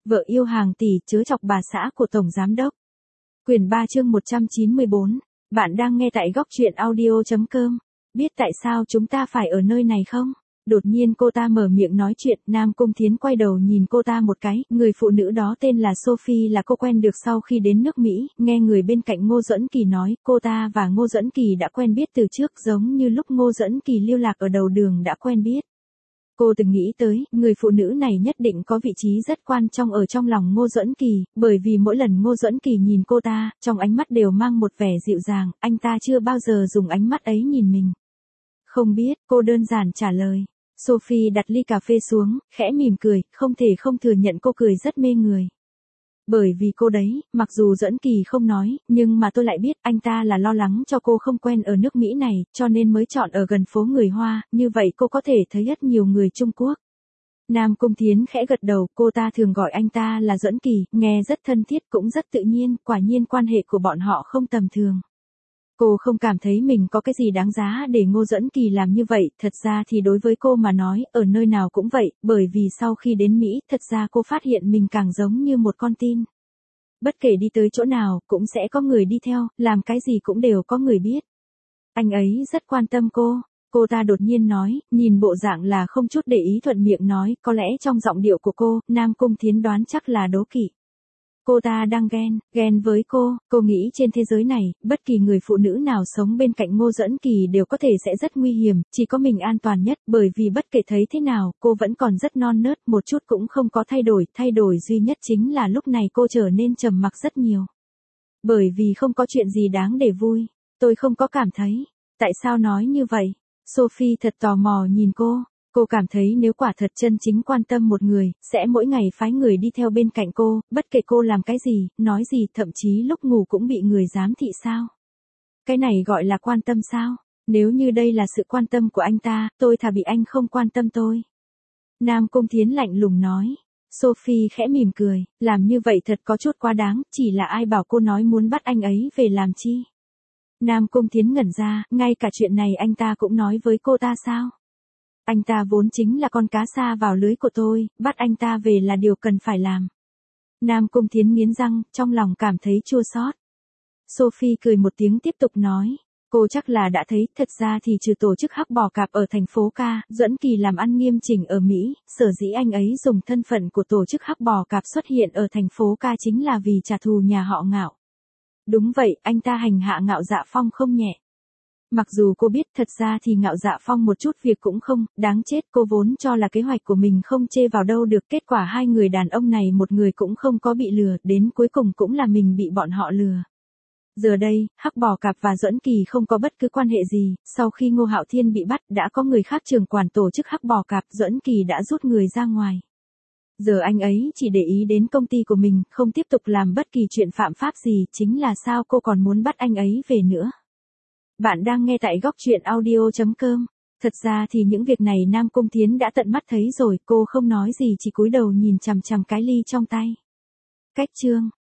Vợ yêu hàng tỷ chớ chọc bà xã của Tổng Giám Đốc. Quyển 3 chương 194. Bạn đang nghe tại góc truyện audio.com. Biết tại sao chúng ta phải ở nơi này không? Đột nhiên cô ta mở miệng nói chuyện, Nam Cung Thiến quay đầu nhìn cô ta một cái, người phụ nữ đó tên là Sophie là cô quen được sau khi đến nước Mỹ, nghe người bên cạnh Ngô Duẫn Kỳ nói, cô ta và Ngô Duẫn Kỳ đã quen biết từ trước giống như lúc Ngô Duẫn Kỳ lưu lạc ở đầu đường đã quen biết. Cô từng nghĩ tới, người phụ nữ này nhất định có vị trí rất quan trọng ở trong lòng Ngô Duẫn Kỳ, bởi vì mỗi lần Ngô Duẫn Kỳ nhìn cô ta, trong ánh mắt đều mang một vẻ dịu dàng, anh ta chưa bao giờ dùng ánh mắt ấy nhìn mình. Không biết, cô đơn giản trả lời. Sophie đặt ly cà phê xuống, khẽ mỉm cười, không thể không thừa nhận cô cười rất mê người. Bởi vì cô đấy, mặc dù Duẫn Kỳ không nói, nhưng mà tôi lại biết anh ta là lo lắng cho cô không quen ở nước Mỹ này, cho nên mới chọn ở gần phố người Hoa, như vậy cô có thể thấy rất nhiều người Trung Quốc. Nam Cung Thiến khẽ gật đầu, cô ta thường gọi anh ta là Duẫn Kỳ, nghe rất thân thiết cũng rất tự nhiên, quả nhiên quan hệ của bọn họ không tầm thường. Cô không cảm thấy mình có cái gì đáng giá để Ngô Duẫn Kỳ làm như vậy, thật ra thì đối với cô mà nói, ở nơi nào cũng vậy, bởi vì sau khi đến Mỹ, thật ra cô phát hiện mình càng giống như một con tin. Bất kể đi tới chỗ nào, cũng sẽ có người đi theo, làm cái gì cũng đều có người biết. Anh ấy rất quan tâm cô ta đột nhiên nói, nhìn bộ dạng là không chút để ý thuận miệng nói, có lẽ trong giọng điệu của cô, Nam Cung Thiến đoán chắc là đố kỵ. Cô ta đang ghen với cô nghĩ trên thế giới này, bất kỳ người phụ nữ nào sống bên cạnh Ngô Duẫn Kỳ đều có thể sẽ rất nguy hiểm, chỉ có mình an toàn nhất, bởi vì bất kể thấy thế nào, cô vẫn còn rất non nớt, một chút cũng không có thay đổi duy nhất chính là lúc này cô trở nên trầm mặc rất nhiều. Bởi vì không có chuyện gì đáng để vui, tôi không có cảm thấy. Tại sao nói như vậy? Sophie thật tò mò nhìn cô cảm thấy nếu quả thật chân chính quan tâm một người, sẽ mỗi ngày phái người đi theo bên cạnh cô, bất kể cô làm cái gì, nói gì, thậm chí lúc ngủ cũng bị người giám thị sao? Cái này gọi là quan tâm sao? Nếu như đây là sự quan tâm của anh ta, tôi thà bị anh không quan tâm tôi. Nam Cung Thiến lạnh lùng nói. Sophie khẽ mỉm cười, làm như vậy thật có chút quá đáng, chỉ là ai bảo cô nói muốn bắt anh ấy về làm chi? Nam Cung Thiến ngẩn ra, ngay cả chuyện này anh ta cũng nói với cô ta sao? Anh ta vốn chính là con cá sa vào lưới của tôi, bắt anh ta về là điều cần phải làm. Nam Cung Thiến nghiến răng, trong lòng cảm thấy chua xót. Sophie cười một tiếng tiếp tục nói, cô chắc là đã thấy, thật ra thì trừ tổ chức hắc bò cạp ở thành phố Ca, Duẫn Kỳ làm ăn nghiêm chỉnh ở Mỹ, sở dĩ anh ấy dùng thân phận của tổ chức hắc bò cạp xuất hiện ở thành phố Ca chính là vì trả thù nhà họ Ngạo. Đúng vậy, anh ta hành hạ Ngạo Dạ Phong không nhẹ. Mặc dù cô biết thật ra thì Ngạo Dạ Phong một chút việc cũng không, đáng chết, cô vốn cho là kế hoạch của mình không chê vào đâu được, kết quả hai người đàn ông này một người cũng không có bị lừa, đến cuối cùng cũng là mình bị bọn họ lừa. Giờ đây, hắc bò cạp và Duẫn Kỳ không có bất cứ quan hệ gì, sau khi Ngô Hạo Thiên bị bắt đã có người khác trưởng quản tổ chức hắc bò cạp, Duẫn Kỳ đã rút người ra ngoài. Giờ anh ấy chỉ để ý đến công ty của mình, không tiếp tục làm bất kỳ chuyện phạm pháp gì, chính là sao cô còn muốn bắt anh ấy về nữa. Bạn đang nghe tại góc truyện audio.com. Thật ra thì những việc này Nam Cung Thiến đã tận mắt thấy rồi, cô không nói gì chỉ cúi đầu nhìn chằm chằm cái ly trong tay. Cách chương